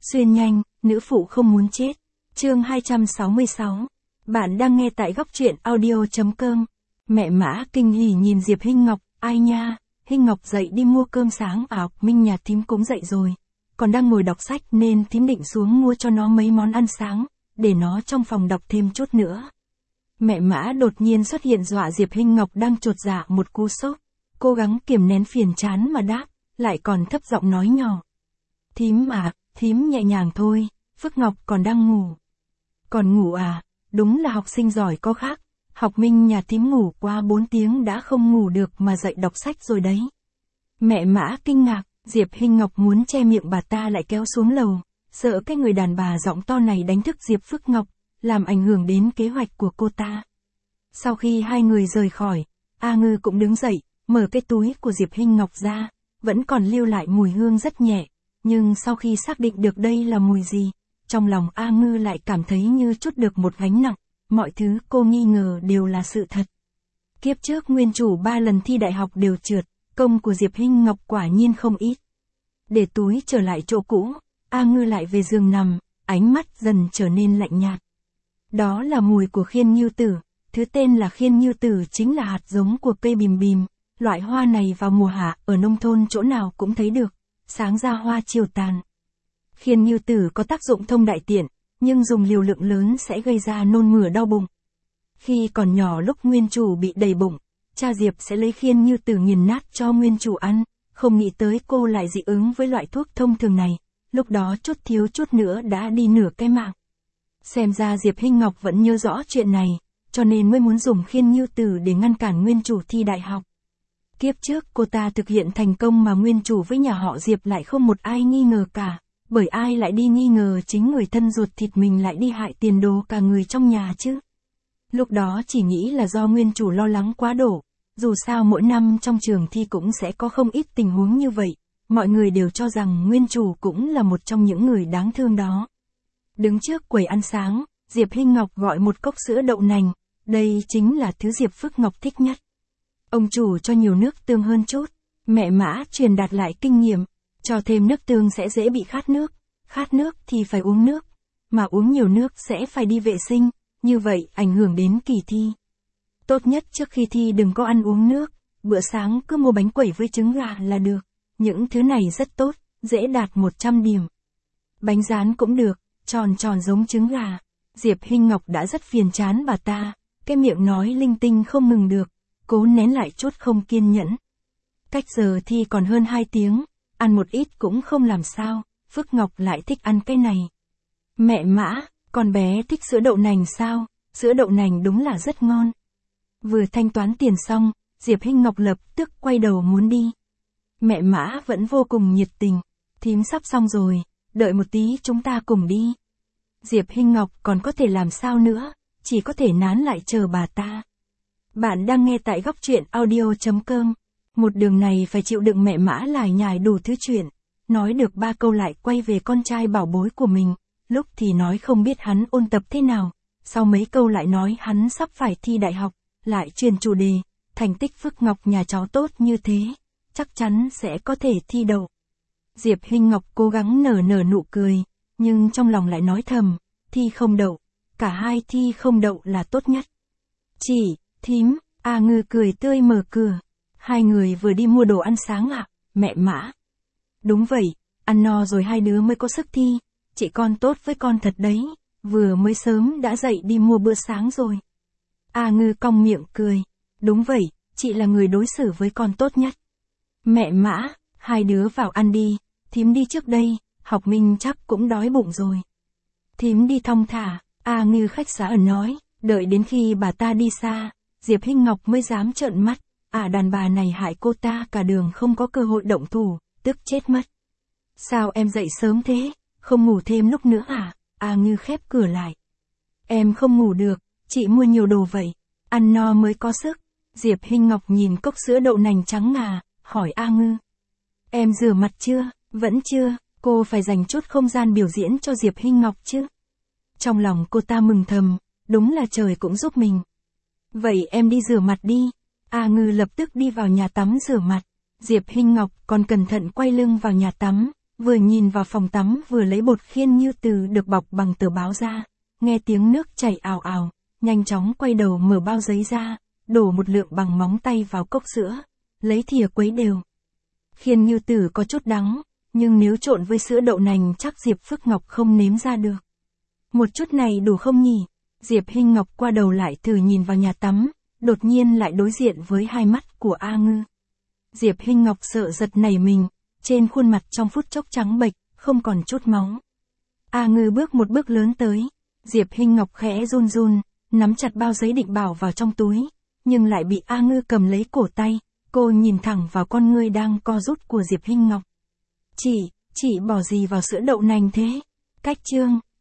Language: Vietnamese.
Xuyên nhanh, nữ phụ không muốn chết. Chương 266. Bạn đang nghe tại góc truyện audio.com. Mẹ Mã kinh hỉ nhìn Diệp Hinh Ngọc, ai nha, Hinh Ngọc dậy đi mua cơm sáng à, Minh nhà thím cũng dậy rồi. Còn đang ngồi đọc sách nên thím định xuống mua cho nó mấy món ăn sáng, để nó trong phòng đọc thêm chút nữa. Mẹ Mã đột nhiên xuất hiện dọa Diệp Hinh Ngọc đang chột dạ một cú sốc. Cố gắng kiềm nén phiền chán mà đáp, lại còn thấp giọng nói nhỏ. Thím à, thím nhẹ nhàng thôi, Phước Ngọc còn đang ngủ. Còn ngủ à, đúng là học sinh giỏi có khác. Học Minh nhà thím ngủ qua 4 tiếng đã không ngủ được mà dậy đọc sách rồi đấy. Mẹ Mã kinh ngạc, Diệp Hinh Ngọc muốn che miệng bà ta lại kéo xuống lầu, sợ cái người đàn bà giọng to này đánh thức Diệp Phước Ngọc, làm ảnh hưởng đến kế hoạch của cô ta. Sau khi hai người rời khỏi, A Ngư cũng đứng dậy, mở cái túi của Diệp Hinh Ngọc ra, vẫn còn lưu lại mùi hương rất nhẹ, nhưng sau khi xác định được đây là mùi gì, trong lòng A Ngư lại cảm thấy như trút được một gánh nặng, mọi thứ cô nghi ngờ đều là sự thật. Kiếp trước nguyên chủ 3 lần thi đại học đều trượt, công của Diệp Hinh Ngọc quả nhiên không ít. Để túi trở lại chỗ cũ, A Ngư lại về giường nằm, ánh mắt dần trở nên lạnh nhạt. Đó là mùi của khiên như tử, thứ tên là khiên như tử chính là hạt giống của cây bìm bìm, loại hoa này vào mùa hạ ở nông thôn chỗ nào cũng thấy được, sáng ra hoa chiều tàn. Khiên như tử có tác dụng thông đại tiện, nhưng dùng liều lượng lớn sẽ gây ra nôn mửa đau bụng. Khi còn nhỏ lúc nguyên chủ bị đầy bụng, cha Diệp sẽ lấy khiên như tử nghiền nát cho nguyên chủ ăn, không nghĩ tới cô lại dị ứng với loại thuốc thông thường này, lúc đó chút thiếu chút nữa đã đi nửa cái mạng. Xem ra Diệp Hinh Ngọc vẫn nhớ rõ chuyện này, cho nên mới muốn dùng khiên như tử để ngăn cản nguyên chủ thi đại học. Kiếp trước cô ta thực hiện thành công mà nguyên chủ với nhà họ Diệp lại không một ai nghi ngờ cả, bởi ai lại đi nghi ngờ chính người thân ruột thịt mình lại đi hại tiền đồ cả người trong nhà chứ. Lúc đó chỉ nghĩ là do nguyên chủ lo lắng quá độ, dù sao mỗi năm trong trường thi cũng sẽ có không ít tình huống như vậy, mọi người đều cho rằng nguyên chủ cũng là một trong những người đáng thương đó. Đứng trước quầy ăn sáng, Diệp Hinh Ngọc gọi một cốc sữa đậu nành, đây chính là thứ Diệp Phước Ngọc thích nhất. Ông chủ cho nhiều nước tương hơn chút, mẹ Mã truyền đạt lại kinh nghiệm, cho thêm nước tương sẽ dễ bị khát nước thì phải uống nước, mà uống nhiều nước sẽ phải đi vệ sinh, như vậy ảnh hưởng đến kỳ thi. Tốt nhất trước khi thi đừng có ăn uống nước, bữa sáng cứ mua bánh quẩy với trứng gà là được, những thứ này rất tốt, dễ đạt 100 điểm. Bánh rán cũng được, tròn tròn giống trứng gà. Diệp Hinh Ngọc đã rất phiền chán bà ta, cái miệng nói linh tinh không ngừng được, cố nén lại chút không kiên nhẫn. Cách giờ thi còn hơn 2 tiếng, ăn một ít cũng không làm sao, Phước Ngọc lại thích ăn cái này. Mẹ Mã, con bé thích sữa đậu nành sao, sữa đậu nành đúng là rất ngon. Vừa thanh toán tiền xong, Diệp Hinh Ngọc lập tức quay đầu muốn đi. Mẹ Mã vẫn vô cùng nhiệt tình, thím sắp xong rồi, đợi một tí chúng ta cùng đi. Diệp Hinh Ngọc còn có thể làm sao nữa, chỉ có thể nán lại chờ bà ta. Bạn đang nghe tại góc truyện audio.com. Một đường này phải chịu đựng mẹ Mã lải nhải đủ thứ chuyện, nói được 3 câu lại quay về con trai bảo bối của mình, lúc thì nói không biết hắn ôn tập thế nào, sau mấy câu lại nói hắn sắp phải thi đại học, lại truyền chủ đề, thành tích Phước Ngọc nhà cháu tốt như thế, chắc chắn sẽ có thể thi đậu. Diệp Hinh Ngọc cố gắng nở nụ cười, nhưng trong lòng lại nói thầm, thi không đậu, cả hai thi không đậu là tốt nhất. Thím, A Ngư cười tươi mở cửa. Hai người vừa đi mua đồ ăn sáng à, mẹ Mã? Đúng vậy, ăn no rồi hai đứa mới có sức thi, chị con tốt với con thật đấy, vừa mới sớm đã dậy đi mua bữa sáng rồi. A Ngư cong miệng cười, đúng vậy, chị là người đối xử với con tốt nhất. Mẹ Mã, hai đứa vào ăn đi, thím đi trước đây, Học Minh chắc cũng đói bụng rồi. Thím đi thong thả, A Ngư khách sáo nói, đợi đến khi bà ta đi xa, Diệp Hinh Ngọc mới dám trợn mắt. Đàn bà này hại cô ta cả đường không có cơ hội động thủ, tức chết mất. Sao em dậy sớm thế, không ngủ thêm lúc nữa à? A Ngư khép cửa lại. Em không ngủ được, chị mua nhiều đồ vậy, ăn no mới có sức. Diệp Hinh Ngọc nhìn cốc sữa đậu nành trắng ngà, hỏi A Ngư. Em rửa mặt chưa? Vẫn chưa, cô phải dành chút không gian biểu diễn cho Diệp Hinh Ngọc chứ. Trong lòng cô ta mừng thầm, đúng là trời cũng giúp mình. Vậy em đi rửa mặt đi. A Ngư lập tức đi vào nhà tắm rửa mặt. Diệp Hinh Ngọc còn cẩn thận quay lưng vào nhà tắm, vừa nhìn vào phòng tắm vừa lấy bột khiên như từ được bọc bằng tờ báo ra, nghe tiếng nước chảy ào ào, nhanh chóng quay đầu mở bao giấy ra, đổ một lượng bằng móng tay vào cốc sữa, lấy thìa quấy đều. Khiên Như Tử có chút đắng, nhưng nếu trộn với sữa đậu nành chắc Diệp Phước Ngọc không nếm ra được. Một chút này đủ không nhỉ? Diệp Hinh Ngọc qua đầu lại thử nhìn vào nhà tắm, đột nhiên lại đối diện với hai mắt của A Ngư. Diệp Hinh Ngọc sợ giật nảy mình, trên khuôn mặt trong phút chốc trắng bệch, không còn chút máu. A Ngư bước một bước lớn tới, Diệp Hinh Ngọc khẽ run run, nắm chặt bao giấy định bảo vào trong túi, nhưng lại bị A Ngư cầm lấy cổ tay, cô nhìn thẳng vào con ngươi đang co rút của Diệp Hinh Ngọc. Chị bỏ gì vào sữa đậu nành thế? Cách chương